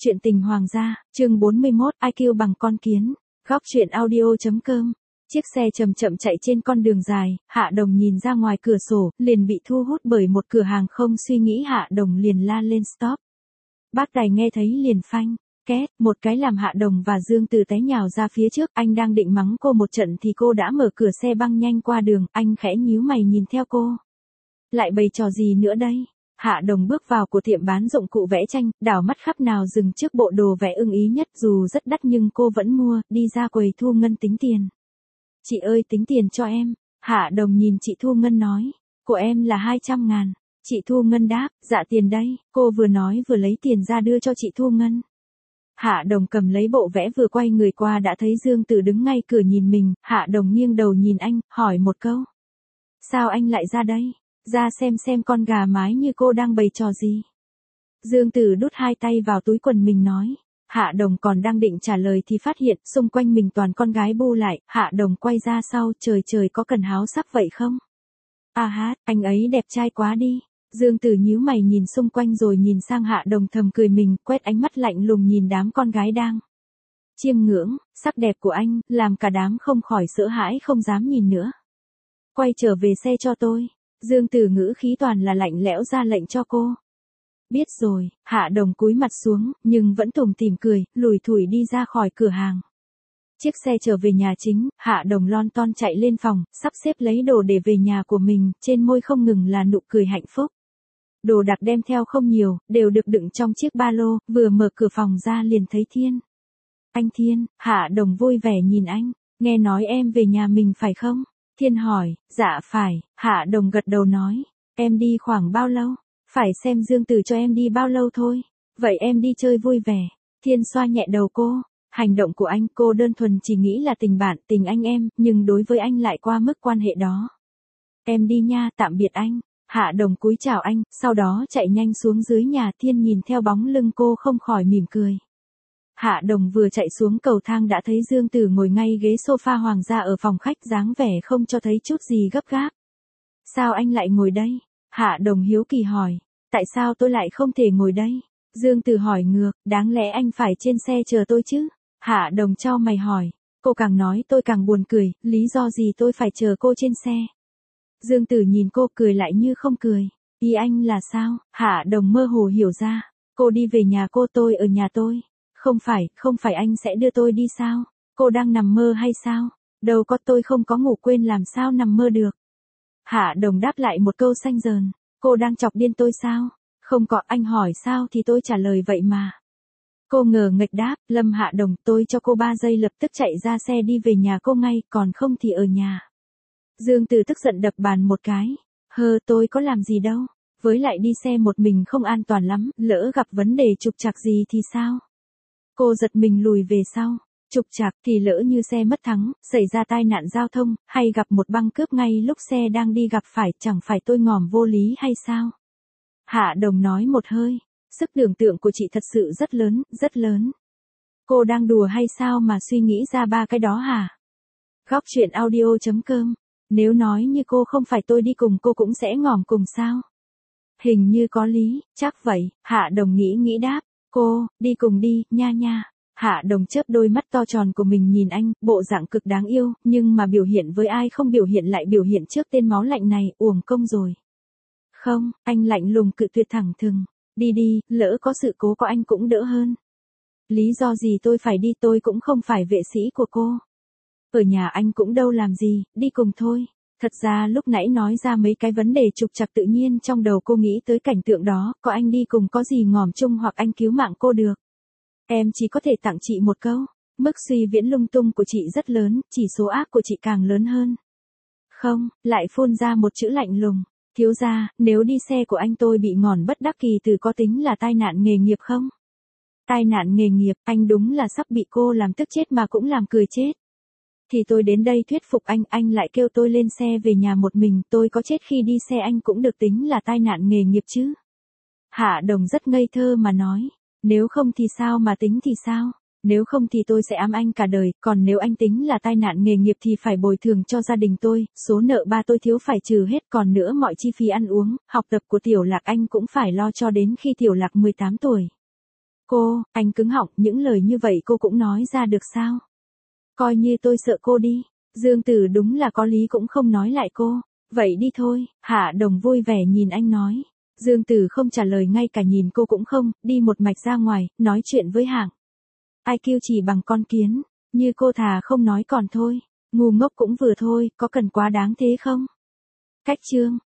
Chuyện tình hoàng gia, chương 41, IQ bằng con kiến. Góc truyện audio.com. Chiếc xe chậm chậm chạy trên con đường dài, Hạ Đồng nhìn ra ngoài cửa sổ, liền bị thu hút bởi một cửa hàng không suy nghĩ Hạ Đồng liền la lên stop. Bác tài nghe thấy liền phanh, két, một cái làm Hạ Đồng và Dương Từ té nhào ra phía trước, anh đang định mắng cô một trận thì cô đã mở cửa xe băng nhanh qua đường, anh khẽ nhíu mày nhìn theo cô. Lại bày trò gì nữa đây? Hạ Đồng bước vào của tiệm bán dụng cụ vẽ tranh, đảo mắt khắp nào dừng trước bộ đồ vẽ ưng ý nhất dù rất đắt nhưng cô vẫn mua, đi ra quầy thu ngân tính tiền. Chị ơi tính tiền cho em. Hạ Đồng nhìn chị thu ngân nói, của em là 200.000. Chị thu ngân đáp, dạ tiền đây, cô vừa nói vừa lấy tiền ra đưa cho chị thu ngân. Hạ Đồng cầm lấy bộ vẽ vừa quay người qua đã thấy Dương Tử đứng ngay cửa nhìn mình, Hạ Đồng nghiêng đầu nhìn anh, hỏi một câu. Sao anh lại ra đây? Ra xem con gà mái như cô đang bày trò gì. Dương Tử đút hai tay vào túi quần mình nói. Hạ Đồng còn đang định trả lời thì phát hiện xung quanh mình toàn con gái bu lại. Hạ Đồng quay ra sau, trời có cần háo sắc vậy không? À hát, anh ấy đẹp trai quá đi. Dương Tử nhíu mày nhìn xung quanh rồi nhìn sang Hạ Đồng thầm cười mình, quét ánh mắt lạnh lùng nhìn đám con gái đang chiêm ngưỡng sắc đẹp của anh, làm cả đám không khỏi sợ hãi không dám nhìn nữa. Quay trở về xe cho tôi. Dương Tử ngữ khí toàn là lạnh lẽo ra lệnh cho cô. Biết rồi, Hạ Đồng cúi mặt xuống, nhưng vẫn tủm tỉm cười, lủi thủi đi ra khỏi cửa hàng. Chiếc xe trở về nhà chính, Hạ Đồng lon ton chạy lên phòng, sắp xếp lấy đồ để về nhà của mình, trên môi không ngừng là nụ cười hạnh phúc. Đồ đạc đem theo không nhiều, đều được đựng trong chiếc ba lô, vừa mở cửa phòng ra liền thấy Thiên. Anh Thiên, Hạ Đồng vui vẻ nhìn anh, nghe nói em về nhà mình phải không? Thiên hỏi, dạ phải, Hạ Đồng gật đầu nói, em đi khoảng bao lâu? Phải xem Dương Tử cho em đi bao lâu thôi. Vậy em đi chơi vui vẻ. Thiên xoa nhẹ đầu cô, hành động của anh cô đơn thuần chỉ nghĩ là tình bạn, tình anh em, nhưng đối với anh lại qua mức quan hệ đó. Em đi nha, tạm biệt anh. Hạ Đồng cúi chào anh, sau đó chạy nhanh xuống dưới nhà. Thiên nhìn theo bóng lưng cô không khỏi mỉm cười. Hạ Đồng vừa chạy xuống cầu thang đã thấy Dương Tử ngồi ngay ghế sofa hoàng gia ở phòng khách dáng vẻ không cho thấy chút gì gấp gáp. Sao anh lại ngồi đây? Hạ Đồng hiếu kỳ hỏi. Tại sao tôi lại không thể ngồi đây? Dương Tử hỏi ngược, đáng lẽ anh phải trên xe chờ tôi chứ? Hạ Đồng chau mày hỏi. Cô càng nói tôi càng buồn cười, lý do gì tôi phải chờ cô trên xe? Dương Tử nhìn cô cười lại như không cười. Ý anh là sao? Hạ Đồng mơ hồ hiểu ra. Cô đi về nhà cô, tôi ở nhà tôi. Không phải anh sẽ đưa tôi đi sao? Cô đang nằm mơ hay sao? Đâu có, tôi không có ngủ quên làm sao nằm mơ được. Hạ Đồng đáp lại một câu xanh dờn. Cô đang chọc điên tôi sao? Không có, anh hỏi sao thì tôi trả lời vậy mà. Cô ngờ nghệch đáp, Lâm Hạ Đồng, tôi cho cô 3 giây lập tức chạy ra xe đi về nhà cô ngay, còn không thì ở nhà. Dương Tử tức giận đập bàn một cái. Tôi có làm gì đâu. Với lại đi xe một mình không an toàn lắm, lỡ gặp vấn đề trục trặc gì thì sao? Cô giật mình lùi về sau. Trục trặc thì lỡ như xe mất thắng, xảy ra tai nạn giao thông, hay gặp một băng cướp ngay lúc xe đang đi gặp phải, chẳng phải tôi ngòm vô lý hay sao? Hạ Đồng nói một hơi, sức tưởng tượng của chị thật sự rất lớn, rất lớn. Cô đang đùa hay sao mà suy nghĩ ra 3 cái đó hả? Góc truyện audio.com. Nếu nói như cô không phải tôi đi cùng cô cũng sẽ ngòm cùng sao? Hình như có lý, chắc vậy, Hạ Đồng nghĩ đáp. Cô, đi cùng đi, nha. Hạ Đồng chớp đôi mắt to tròn của mình nhìn anh, bộ dạng cực đáng yêu, nhưng mà biểu hiện với ai không biểu hiện lại biểu hiện trước tên máu lạnh này, uổng công rồi. Không, anh lạnh lùng cự tuyệt thẳng thừng. Đi, lỡ có sự cố có anh cũng đỡ hơn. Lý do gì tôi phải đi, tôi cũng không phải vệ sĩ của cô. Ở nhà anh cũng đâu làm gì, đi cùng thôi. Thật ra lúc nãy nói ra mấy cái vấn đề trục trặc tự nhiên trong đầu cô nghĩ tới cảnh tượng đó, có anh đi cùng có gì ngòm chung hoặc anh cứu mạng cô được. Em chỉ có thể tặng chị một câu, mức suy viễn lung tung của chị rất lớn, chỉ số ác của chị càng lớn hơn. Không, lại phun ra một chữ lạnh lùng. Thiếu gia, nếu đi xe của anh tôi bị ngòn bất đắc kỳ tử có tính là tai nạn nghề nghiệp không? Tai nạn nghề nghiệp, anh đúng là sắp bị cô làm tức chết mà cũng làm cười chết. Thì tôi đến đây thuyết phục anh lại kêu tôi lên xe về nhà một mình, tôi có chết khi đi xe anh cũng được tính là tai nạn nghề nghiệp chứ. Hạ Đồng rất ngây thơ mà nói, nếu không thì sao mà tính thì sao? Nếu không thì tôi sẽ ám anh cả đời, còn nếu anh tính là tai nạn nghề nghiệp thì phải bồi thường cho gia đình tôi, số nợ ba tôi thiếu phải trừ hết, còn nữa mọi chi phí ăn uống, học tập của Tiểu Lạc anh cũng phải lo cho đến khi Tiểu Lạc 18 tuổi. Cô, anh cứng họng, những lời như vậy cô cũng nói ra được sao? Coi như tôi sợ cô đi. Dương Tử đúng là có lý cũng không nói lại cô. Vậy đi thôi, Hạ Đồng vui vẻ nhìn anh nói. Dương Tử không trả lời, ngay cả nhìn cô cũng không, đi một mạch ra ngoài, nói chuyện với Hạng. IQ chỉ bằng con kiến, như cô thà không nói còn thôi. Ngu ngốc cũng vừa thôi, có cần quá đáng thế không? Cách chương